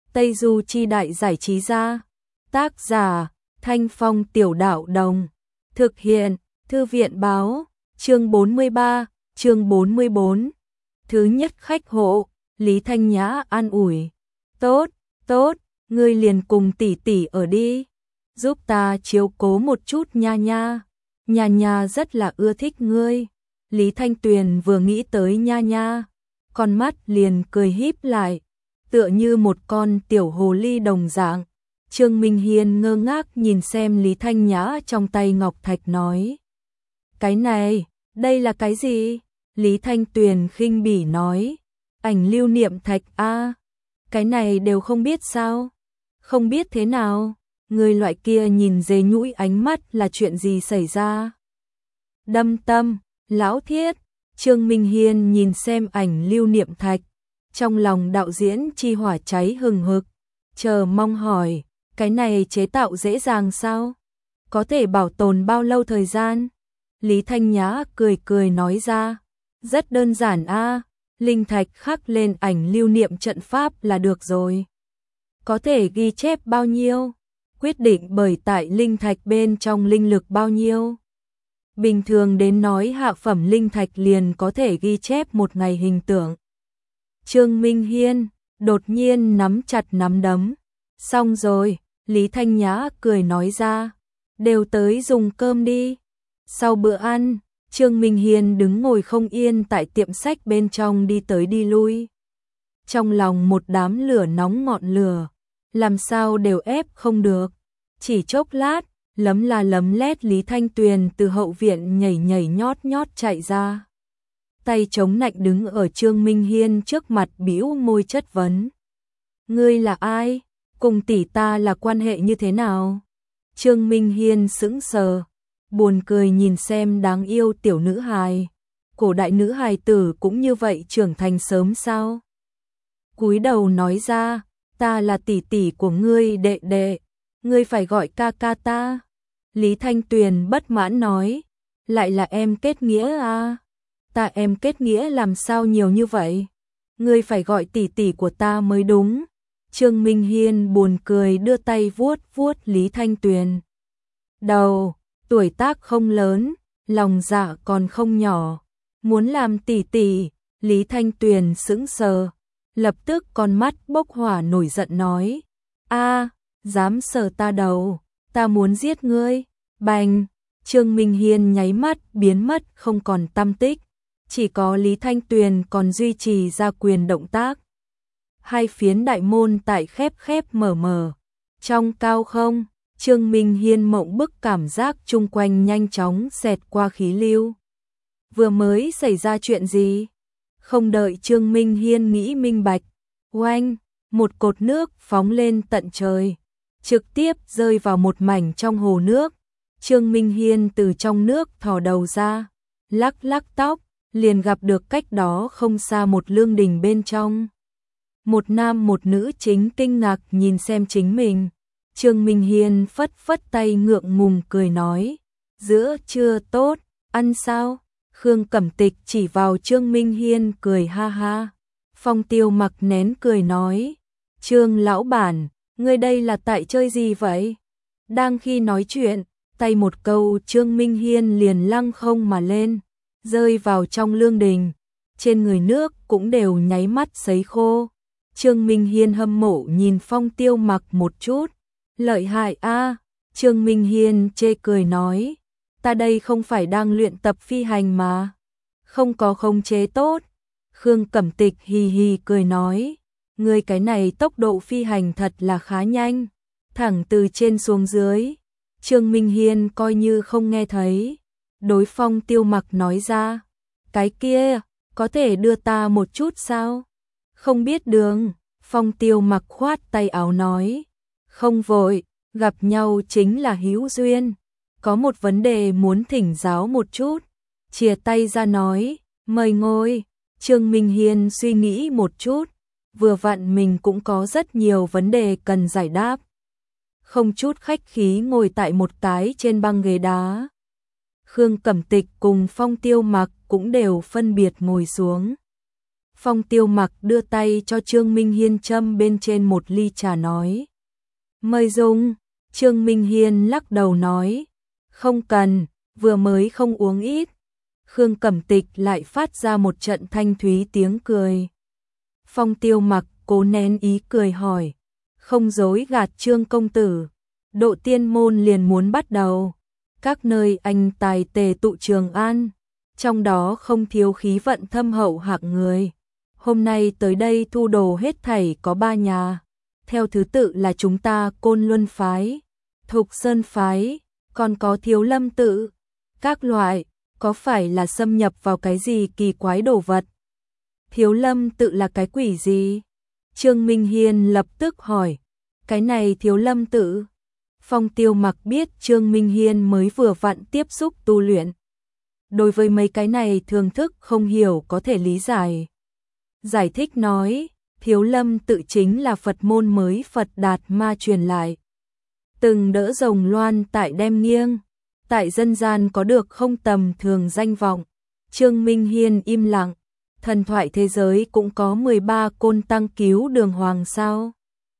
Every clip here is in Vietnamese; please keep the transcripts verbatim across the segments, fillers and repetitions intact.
Tây Du Chi Đại Giải Trí Gia. Tác giả Thanh Phong Tiểu Đạo Đồng. Thực hiện Thư viện Báo. Chương bốn mươi ba, chương bốn mươi bốn. Thứ nhất khách hộ, Lý Thanh Nhã an ủi. Tốt, tốt, ngươi liền cùng tỷ tỷ ở đi. Giúp ta chiếu cố một chút nha nha. Nha nha rất là ưa thích ngươi. Lý Thanh Tuyền vừa nghĩ tới nha nha, con mắt liền cười híp lại, tựa như một con tiểu hồ ly đồng dạng. Trương Minh Hiên ngơ ngác nhìn xem Lý Thanh Nhã trong tay ngọc thạch nói. Cái này, đây là cái gì? Lý Thanh Tuyền khinh bỉ nói. Ảnh lưu niệm thạch a, cái này đều không biết sao? Không biết thế nào? Người loại kia nhìn dế nhũi ánh mắt là chuyện gì xảy ra? Đâm tâm, lão thiết. Trương Minh Hiên nhìn xem ảnh lưu niệm thạch, trong lòng đạo diễn chi hỏa cháy hừng hực, chờ mong hỏi, cái này chế tạo dễ dàng sao? Có thể bảo tồn bao lâu thời gian? Lý Thanh Nhã cười cười nói ra, rất đơn giản a, linh thạch khắc lên ảnh lưu niệm trận pháp là được rồi. Có thể ghi chép bao nhiêu? Quyết định bởi tại linh thạch bên trong linh lực bao nhiêu. Bình thường đến nói hạ phẩm linh thạch liền có thể ghi chép một ngày hình tượng. Trương Minh Hiên đột nhiên nắm chặt nắm đấm. Xong rồi, Lý Thanh Nhã cười nói ra, đều tới dùng cơm đi. Sau bữa ăn, Trương Minh Hiên đứng ngồi không yên tại tiệm sách bên trong đi tới đi lui. Trong lòng một đám lửa nóng ngọn lửa, làm sao đều ép không được. Chỉ chốc lát, lấm la lấm lét Lý Thanh Tuyền từ hậu viện nhảy nhảy nhót nhót chạy ra. Tay chống nạnh đứng ở Trương Minh Hiên trước mặt bĩu môi chất vấn. Ngươi là ai? Cùng tỷ ta là quan hệ như thế nào? Trương Minh Hiên sững sờ, buồn cười nhìn xem đáng yêu tiểu nữ hài. Cổ đại nữ hài tử cũng như vậy trưởng thành sớm sao? Cúi đầu nói ra, ta là tỷ tỷ của ngươi đệ đệ, ngươi phải gọi ca ca ta. Lý Thanh Tuyền bất mãn nói, lại là em kết nghĩa à? Ta em kết nghĩa làm sao nhiều như vậy? Ngươi phải gọi tỷ tỷ của ta mới đúng. Trương Minh Hiên buồn cười đưa tay vuốt vuốt Lý Thanh Tuyền. Đầu, tuổi tác không lớn, lòng dạ còn không nhỏ, muốn làm tỷ tỷ. Lý Thanh Tuyền sững sờ, lập tức con mắt bốc hỏa nổi giận nói, a, dám sờ ta đầu, ta muốn giết ngươi. Bành, Trương Minh Hiên nháy mắt biến mất không còn tăm tích, chỉ có Lý Thanh Tuyền còn duy trì ra quyền động tác. Hai phiến đại môn tại khép khép mở mở, trong cao không, Trương Minh Hiên mộng bức cảm giác chung quanh nhanh chóng xẹt qua khí lưu. Vừa mới xảy ra chuyện gì? Không đợi Trương Minh Hiên nghĩ minh bạch, oanh, một cột nước phóng lên tận trời, trực tiếp rơi vào một mảnh trong hồ nước. Trương Minh Hiên từ trong nước thò đầu ra, lắc lắc tóc, liền gặp được cách đó không xa một lương đình bên trong. Một nam một nữ chính kinh ngạc nhìn xem chính mình. Trương Minh Hiên phất phất tay ngượng ngùng cười nói, giữa trưa tốt, ăn sao? Khương Cẩm Tịch chỉ vào Trương Minh Hiên cười ha ha. Phong Tiêu Mặc nén cười nói, Trương lão bản, ngươi đây là tại chơi gì vậy? Đang khi nói chuyện, tay một câu Trương Minh Hiên liền lăng không mà lên, rơi vào trong lương đình, trên người nước cũng đều nháy mắt sấy khô. Trương Minh Hiên hâm mộ nhìn Phong Tiêu Mặc một chút, lợi hại a. Trương Minh Hiên chê cười nói, ta đây không phải đang luyện tập phi hành mà, không có khống chế tốt. Khương Cẩm Tịch hì hì cười nói, ngươi cái này tốc độ phi hành thật là khá nhanh, thẳng từ trên xuống dưới. Trương Minh Hiên coi như không nghe thấy, đối Phong Tiêu Mặc nói ra, cái kia, có thể đưa ta một chút sao? Không biết đường. Phong Tiêu Mặc khoát tay áo nói, không vội, gặp nhau chính là hữu duyên, có một vấn đề muốn thỉnh giáo một chút. Chìa tay ra nói, mời ngồi. Trương Minh Hiên suy nghĩ một chút, vừa vặn mình cũng có rất nhiều vấn đề cần giải đáp. Không chút khách khí ngồi tại một cái trên băng ghế đá. Khương Cẩm Tịch cùng Phong Tiêu Mặc cũng đều phân biệt ngồi xuống. Phong Tiêu Mặc đưa tay cho Trương Minh Hiên châm bên trên một ly trà nói. Mời dùng. Trương Minh Hiên lắc đầu nói. Không cần, vừa mới không uống ít. Khương Cẩm Tịch lại phát ra một trận thanh thúy tiếng cười. Phong Tiêu Mặc cố nén ý cười hỏi. Không dối gạt Trương công tử. Độ tiên môn liền muốn bắt đầu. Các nơi anh tài tề tụ Trường An. Trong đó không thiếu khí vận thâm hậu hạng người. Hôm nay tới đây thu đồ hết thảy có ba nhà. Theo thứ tự là chúng ta Côn Luân phái, Thục Sơn phái, còn có Thiếu Lâm tự. Các loại, có phải là xâm nhập vào cái gì kỳ quái đồ vật? Thiếu Lâm tự là cái quỷ gì? Trương Minh Hiên lập tức hỏi. Cái này Thiếu Lâm tự. Phong Tiêu Mặc biết Trương Minh Hiên mới vừa vặn tiếp xúc tu luyện. Đối với mấy cái này thường thức không hiểu có thể lý giải. Giải thích nói, Thiếu Lâm tự chính là Phật môn mới Phật Đạt Ma truyền lại. Từng đỡ rồng loan tại đem nghiêng, tại dân gian có được không tầm thường danh vọng. Trương Minh Hiên im lặng, thần thoại thế giới cũng có mười ba côn tăng cứu đường hoàng sao.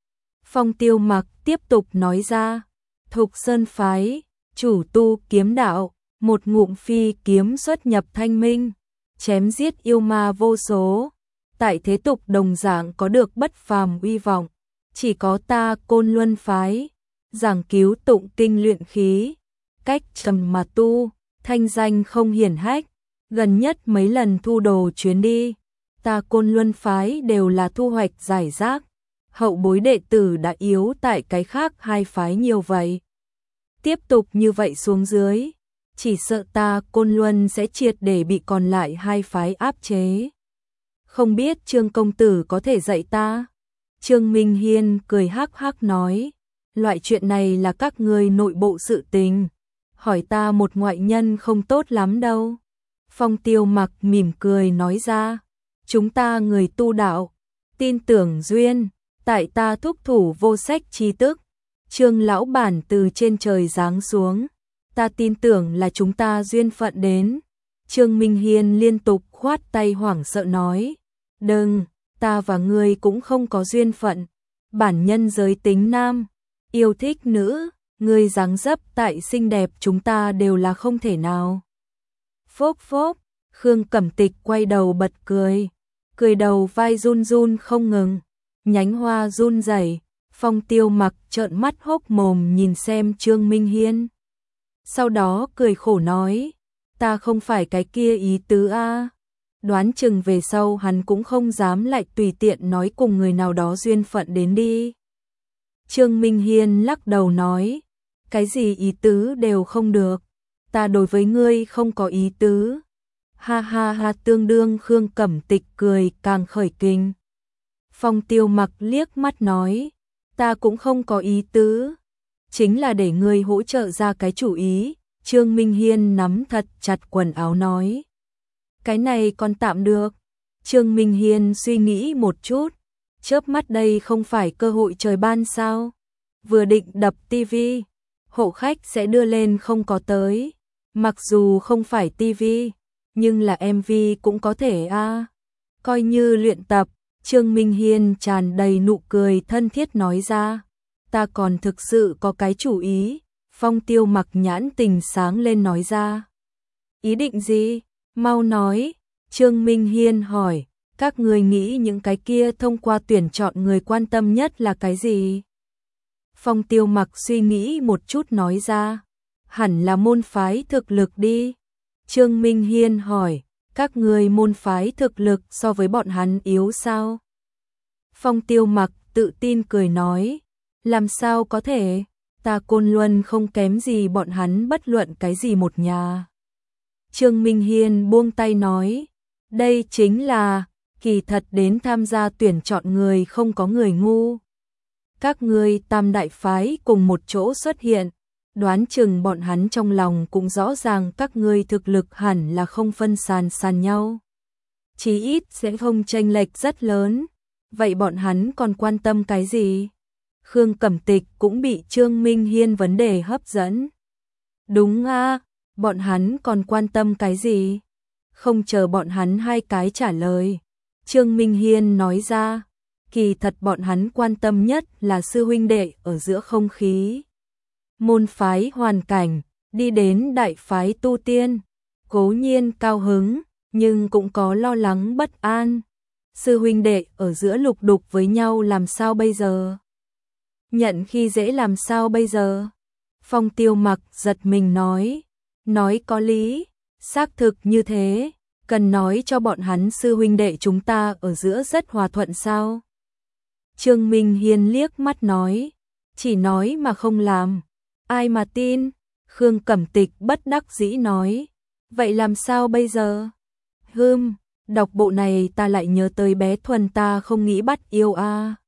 Phong Tiêu Mặc tiếp tục nói ra, Thục Sơn phái, chủ tu kiếm đạo, một ngụm phi kiếm xuất nhập thanh minh, chém giết yêu ma vô số. Tại thế tục đồng dạng có được bất phàm uy vọng, chỉ có ta Côn Luân phái, giảng cứu tụng kinh luyện khí, cách trầm mà tu, thanh danh không hiển hách, gần nhất mấy lần thu đồ chuyến đi, ta Côn Luân phái đều là thu hoạch giải rác, hậu bối đệ tử đã yếu tại cái khác hai phái nhiều vậy. Tiếp tục như vậy xuống dưới, chỉ sợ ta Côn Luân sẽ triệt để bị còn lại hai phái áp chế. Không biết Trương công tử có thể dạy ta? Trương Minh Hiên cười hắc hắc nói, loại chuyện này là các ngươi nội bộ sự tình, hỏi ta một ngoại nhân không tốt lắm đâu. Phong Tiêu Mặc mỉm cười nói ra, chúng ta người tu đạo, tin tưởng duyên, tại ta thúc thủ vô sách tri thức, Trương lão bản từ trên trời giáng xuống, ta tin tưởng là chúng ta duyên phận đến. Trương Minh Hiên liên tục khoát tay hoảng sợ nói, đừng, ta và ngươi cũng không có duyên phận, bản nhân giới tính nam, yêu thích nữ, ngươi dáng dấp tại xinh đẹp chúng ta đều là không thể nào. Phốc phốc, Khương Cẩm Tịch quay đầu bật cười, cười đầu vai run run không ngừng, nhánh hoa run rẩy. Phong Tiêu Mặc trợn mắt hốc mồm nhìn xem Trương Minh Hiên. Sau đó cười khổ nói, ta không phải cái kia ý tứ a. Đoán chừng về sau hắn cũng không dám lại tùy tiện nói cùng người nào đó duyên phận đến đi. Trương Minh Hiên lắc đầu nói, cái gì ý tứ đều không được, ta đối với ngươi không có ý tứ. Ha ha ha, tương đương Khương Cẩm Tịch cười càng khởi kinh. Phong Tiêu Mặc liếc mắt nói, ta cũng không có ý tứ, chính là để ngươi hỗ trợ ra cái chủ ý. Trương Minh Hiên nắm thật chặt quần áo nói, cái này còn tạm được. Trương Minh Hiên suy nghĩ một chút, chớp mắt đây không phải cơ hội trời ban sao, vừa định đập tivi, hộ khách sẽ đưa lên không có tới, mặc dù không phải tivi, nhưng là em vê cũng có thể a. À. Coi như luyện tập. Trương Minh Hiên tràn đầy nụ cười thân thiết nói ra, ta còn thực sự có cái chủ ý. Phong Tiêu Mặc nhãn tình sáng lên nói ra, ý định gì? Mau nói. Trương Minh Hiên hỏi, các người nghĩ những cái kia thông qua tuyển chọn người quan tâm nhất là cái gì? Phong Tiêu Mặc suy nghĩ một chút nói ra, hẳn là môn phái thực lực đi. Trương Minh Hiên hỏi, các người môn phái thực lực so với bọn hắn yếu sao? Phong Tiêu Mặc tự tin cười nói, làm sao có thể, ta Côn Luân không kém gì bọn hắn bất luận cái gì một nhà. Trương Minh Hiên buông tay nói, đây chính là, kỳ thật đến tham gia tuyển chọn người không có người ngu. Các ngươi tam đại phái cùng một chỗ xuất hiện, đoán chừng bọn hắn trong lòng cũng rõ ràng các ngươi thực lực hẳn là không phân sàn sàn nhau. Chí ít sẽ không chênh lệch rất lớn, vậy bọn hắn còn quan tâm cái gì? Khương Cẩm Tịch cũng bị Trương Minh Hiên vấn đề hấp dẫn. Đúng a, bọn hắn còn quan tâm cái gì? Không chờ bọn hắn hai cái trả lời, Trương Minh Hiên nói ra, kỳ thật bọn hắn quan tâm nhất là sư huynh đệ ở giữa không khí. Môn phái hoàn cảnh, đi đến đại phái tu tiên, cố nhiên cao hứng, nhưng cũng có lo lắng bất an. Sư huynh đệ ở giữa lục đục với nhau làm sao bây giờ? Nhận khi dễ làm sao bây giờ? Phong Tiêu Mặc giật mình nói, nói có lý, xác thực như thế, cần nói cho bọn hắn sư huynh đệ chúng ta ở giữa rất hòa thuận sao? Trương Minh Hiên liếc mắt nói, chỉ nói mà không làm, ai mà tin? Khương Cẩm Tịch bất đắc dĩ nói, vậy làm sao bây giờ? Hừm, đọc bộ này ta lại nhớ tới bé Thuần ta không nghĩ bắt yêu a. À.